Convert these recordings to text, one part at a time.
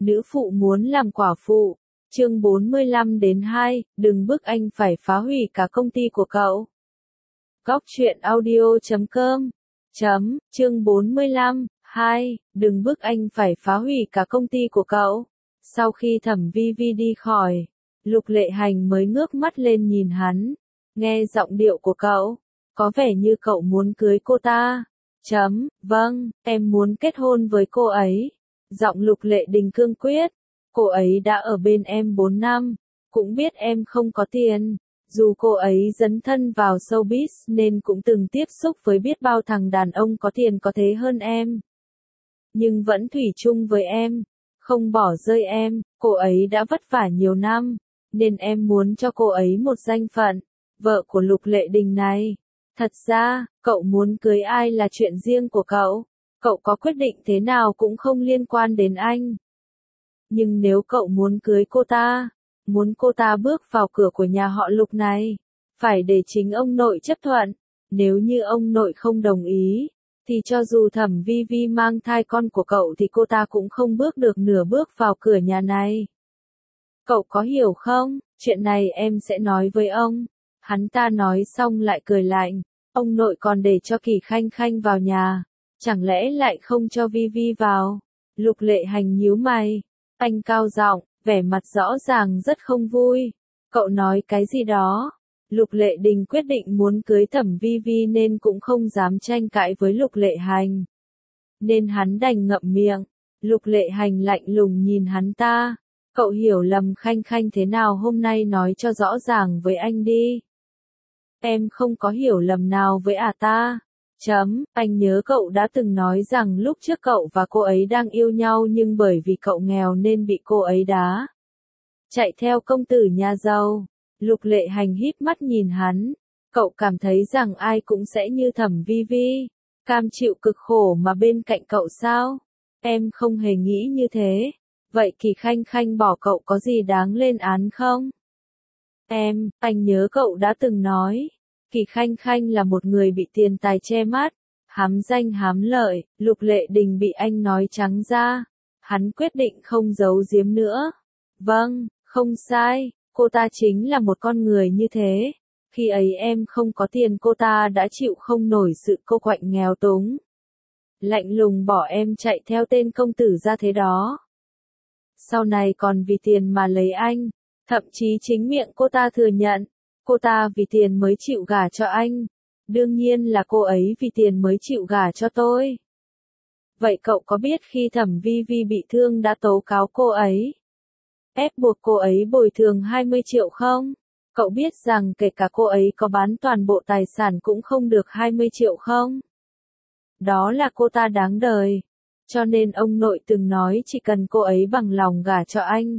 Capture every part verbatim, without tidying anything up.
Nữ phụ muốn làm quả phụ. Chương bốn mươi lăm đến hai, đừng bức anh phải phá hủy cả công ty của cậu. Góc truyện audio chấm com chấm, chương bốn mươi lăm, hai, đừng bức anh phải phá hủy cả công ty của cậu. Sau khi Thẩm Vi Vi đi khỏi, Lục Lệ Hành mới ngước mắt lên nhìn hắn. Nghe giọng điệu của cậu, có vẻ như cậu muốn cưới cô ta. Chấm, vâng, em muốn kết hôn với cô ấy. Giọng Lục Lệ Đình cương quyết. Cô ấy đã ở bên em bốn năm, cũng biết em không có tiền. Dù cô ấy dấn thân vào showbiz nên cũng từng tiếp xúc với biết bao thằng đàn ông có tiền có thế hơn em. Nhưng vẫn thủy chung với em, không bỏ rơi em. Cô ấy đã vất vả nhiều năm, nên em muốn cho cô ấy một danh phận, vợ của Lục Lệ Đình này. Thật ra, cậu muốn cưới ai là chuyện riêng của cậu, cậu có quyết định thế nào cũng không liên quan đến anh. Nhưng nếu cậu muốn cưới cô ta, muốn cô ta bước vào cửa của nhà họ Lục này, phải để chính ông nội chấp thuận. Nếu như ông nội không đồng ý, thì cho dù Thẩm Vi Vi mang thai con của cậu thì cô ta cũng không bước được nửa bước vào cửa nhà này. Cậu có hiểu không? Chuyện này em sẽ nói với ông. Hắn ta nói xong lại cười lạnh. Ông nội còn để cho Kỳ Khanh Khanh vào nhà, chẳng lẽ lại không cho Vi Vi vào? Lục Lệ Hành nhíu mày. Anh cao giọng, vẻ mặt rõ ràng rất không vui. Cậu nói cái gì đó? Lục Lệ Đình quyết định muốn cưới Thẩm Vi Vi nên cũng không dám tranh cãi với Lục Lệ Hành. Nên hắn đành ngậm miệng. Lục Lệ Hành lạnh lùng nhìn hắn ta. Cậu hiểu lầm Khanh Khanh thế nào hôm nay nói cho rõ ràng với anh đi. Em không có hiểu lầm nào với à ta. Chấm, anh nhớ cậu đã từng nói rằng lúc trước cậu và cô ấy đang yêu nhau nhưng bởi vì cậu nghèo nên bị cô ấy đá. Chạy theo công tử nhà giàu. Lục Lệ Hành híp mắt nhìn hắn. Cậu cảm thấy rằng ai cũng sẽ như Thẩm Vi Vi, cam chịu cực khổ mà bên cạnh cậu sao? Em không hề nghĩ như thế. Vậy Kỳ Khanh Khanh bỏ cậu có gì đáng lên án không? Em, anh nhớ cậu đã từng nói. Kỳ Khanh Khanh là một người bị tiền tài che mắt, hám danh hám lợi. Lục Lệ Đình bị anh nói trắng ra. Hắn quyết định không giấu giếm nữa. Vâng, không sai, cô ta chính là một con người như thế. Khi ấy em không có tiền cô ta đã chịu không nổi sự cô quạnh nghèo túng. Lạnh lùng bỏ em chạy theo tên công tử ra thế đó. Sau này còn vì tiền mà lấy anh, thậm chí chính miệng cô ta thừa nhận. Cô ta vì tiền mới chịu gả cho anh. Đương nhiên là cô ấy vì tiền mới chịu gả cho tôi. Vậy cậu có biết khi Thẩm Vi Vi bị thương đã tố cáo cô ấy, ép buộc cô ấy bồi thường hai mươi triệu không? Cậu biết rằng kể cả cô ấy có bán toàn bộ tài sản cũng không được hai mươi triệu không? Đó là cô ta đáng đời. Cho nên ông nội từng nói chỉ cần cô ấy bằng lòng gả cho anh,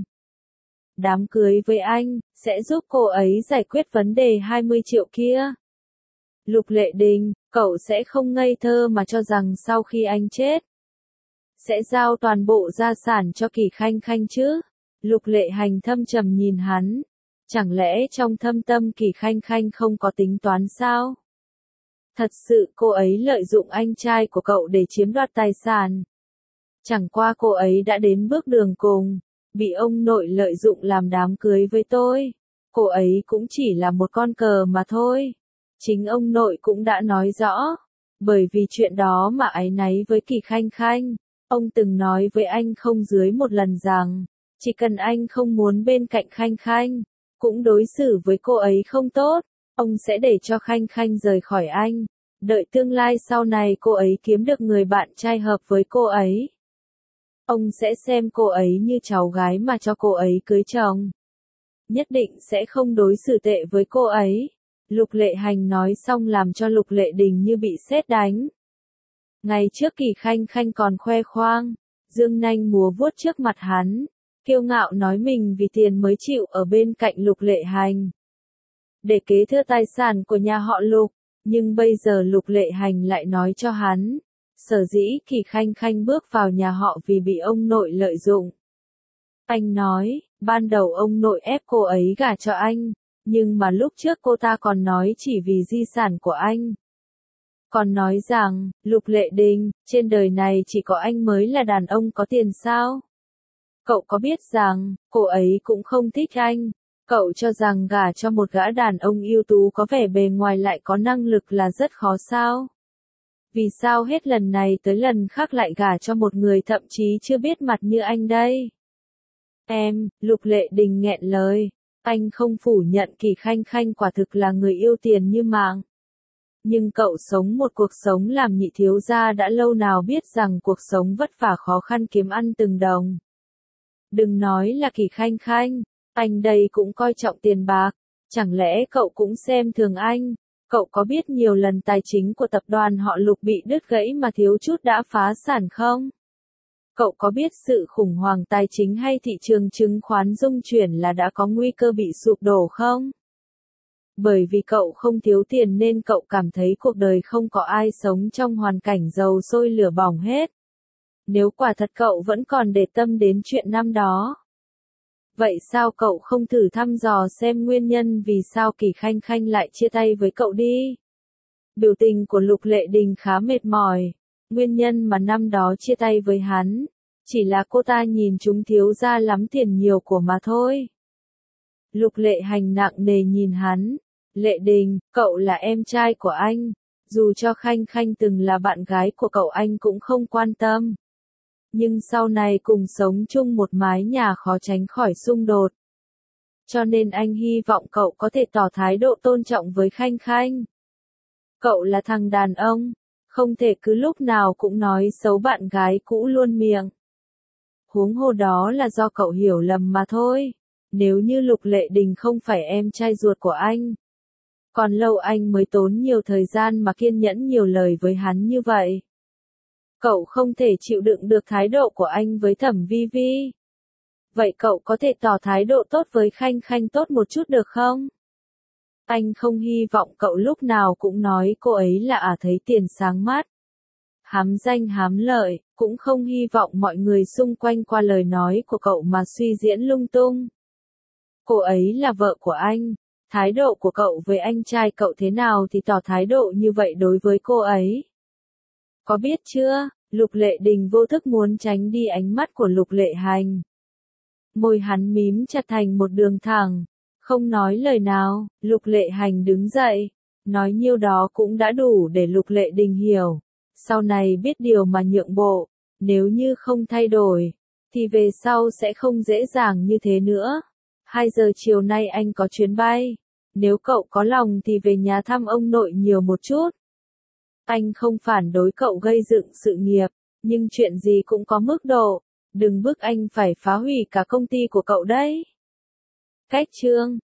đám cưới với anh, sẽ giúp cô ấy giải quyết vấn đề hai mươi triệu kia. Lục Lệ Đình, cậu sẽ không ngây thơ mà cho rằng sau khi anh chết, sẽ giao toàn bộ gia sản cho Kỳ Khanh Khanh chứ? Lục Lệ Hành thâm trầm nhìn hắn. Chẳng lẽ trong thâm tâm Kỳ Khanh Khanh không có tính toán sao? Thật sự cô ấy lợi dụng anh trai của cậu để chiếm đoạt tài sản. Chẳng qua cô ấy đã đến bước đường cùng, bị ông nội lợi dụng làm đám cưới với tôi. Cô ấy cũng chỉ là một con cờ mà thôi. Chính ông nội cũng đã nói rõ. Bởi vì chuyện đó mà áy náy với Kỳ Khanh Khanh. Ông từng nói với anh không dưới một lần rằng, chỉ cần anh không muốn bên cạnh Khanh Khanh, cũng đối xử với cô ấy không tốt, ông sẽ để cho Khanh Khanh rời khỏi anh. Đợi tương lai sau này cô ấy kiếm được người bạn trai hợp với cô ấy, ông sẽ xem cô ấy như cháu gái mà cho cô ấy cưới chồng. Nhất định sẽ không đối xử tệ với cô ấy. Lục Lệ Hành nói xong làm cho Lục Lệ Đình như bị sét đánh. Ngày trước Kỳ Khanh Khanh còn khoe khoang, dương nanh múa vuốt trước mặt hắn, kiêu ngạo nói mình vì tiền mới chịu ở bên cạnh Lục Lệ Hành, để kế thừa tài sản của nhà họ Lục. Nhưng bây giờ Lục Lệ Hành lại nói cho hắn, sở dĩ Kỳ Khanh Khanh bước vào nhà họ vì bị ông nội lợi dụng. Anh nói, ban đầu ông nội ép cô ấy gả cho anh, nhưng mà lúc trước cô ta còn nói chỉ vì di sản của anh. Còn nói rằng, Lục Lệ Đình, trên đời này chỉ có anh mới là đàn ông có tiền sao? Cậu có biết rằng, cô ấy cũng không thích anh. Cậu cho rằng gả cho một gã đàn ông ưu tú có vẻ bề ngoài lại có năng lực là rất khó sao? Vì sao hết lần này tới lần khác lại gả cho một người thậm chí chưa biết mặt như anh đây? Em, Lục Lệ Đình nghẹn lời. Anh không phủ nhận Kỳ Khanh Khanh quả thực là người yêu tiền như mạng. Nhưng cậu sống một cuộc sống làm nhị thiếu gia đã lâu nào biết rằng cuộc sống vất vả khó khăn kiếm ăn từng đồng. Đừng nói là Kỳ Khanh Khanh, anh đây cũng coi trọng tiền bạc. Chẳng lẽ cậu cũng xem thường anh? Cậu có biết nhiều lần tài chính của tập đoàn họ Lục bị đứt gãy mà thiếu chút đã phá sản không? Cậu có biết sự khủng hoảng tài chính hay thị trường chứng khoán rung chuyển là đã có nguy cơ bị sụp đổ không? Bởi vì cậu không thiếu tiền nên cậu cảm thấy cuộc đời không có ai sống trong hoàn cảnh dầu sôi lửa bỏng hết. Nếu quả thật cậu vẫn còn để tâm đến chuyện năm đó. Vậy sao cậu không thử thăm dò xem nguyên nhân vì sao Kỳ Khanh Khanh lại chia tay với cậu đi? Biểu tình của Lục Lệ Đình khá mệt mỏi. Nguyên nhân mà năm đó chia tay với hắn, chỉ là cô ta nhìn chúng thiếu gia lắm tiền nhiều của mà thôi. Lục Lệ Hành nặng nề nhìn hắn. Lệ Đình, cậu là em trai của anh. Dù cho Khanh Khanh từng là bạn gái của cậu anh cũng không quan tâm. Nhưng sau này cùng sống chung một mái nhà khó tránh khỏi xung đột. Cho nên anh hy vọng cậu có thể tỏ thái độ tôn trọng với Khanh Khanh. Cậu là thằng đàn ông, không thể cứ lúc nào cũng nói xấu bạn gái cũ luôn miệng. Huống hồ đó là do cậu hiểu lầm mà thôi. Nếu như Lục Lệ Đình không phải em trai ruột của anh, còn lâu anh mới tốn nhiều thời gian mà kiên nhẫn nhiều lời với hắn như vậy. Cậu không thể chịu đựng được thái độ của anh với Thẩm Vi Vi. Vậy cậu có thể tỏ thái độ tốt với Khanh Khanh tốt một chút được không? Anh không hy vọng cậu lúc nào cũng nói cô ấy là ả thấy tiền sáng mắt. Hám danh hám lợi, cũng không hy vọng mọi người xung quanh qua lời nói của cậu mà suy diễn lung tung. Cô ấy là vợ của anh. Thái độ của cậu với anh trai cậu thế nào thì tỏ thái độ như vậy đối với cô ấy. Có biết chưa, Lục Lệ Đình vô thức muốn tránh đi ánh mắt của Lục Lệ Hành. Môi hắn mím chặt thành một đường thẳng, không nói lời nào. Lục Lệ Hành đứng dậy, nói nhiêu đó cũng đã đủ để Lục Lệ Đình hiểu. Sau này biết điều mà nhượng bộ, nếu như không thay đổi, thì về sau sẽ không dễ dàng như thế nữa. Hai giờ chiều nay anh có chuyến bay. Nếu cậu có lòng thì về nhà thăm ông nội nhiều một chút. Anh không phản đối cậu gây dựng sự nghiệp, nhưng chuyện gì cũng có mức độ. Đừng bức anh phải phá hủy cả công ty của cậu đấy. Cách chương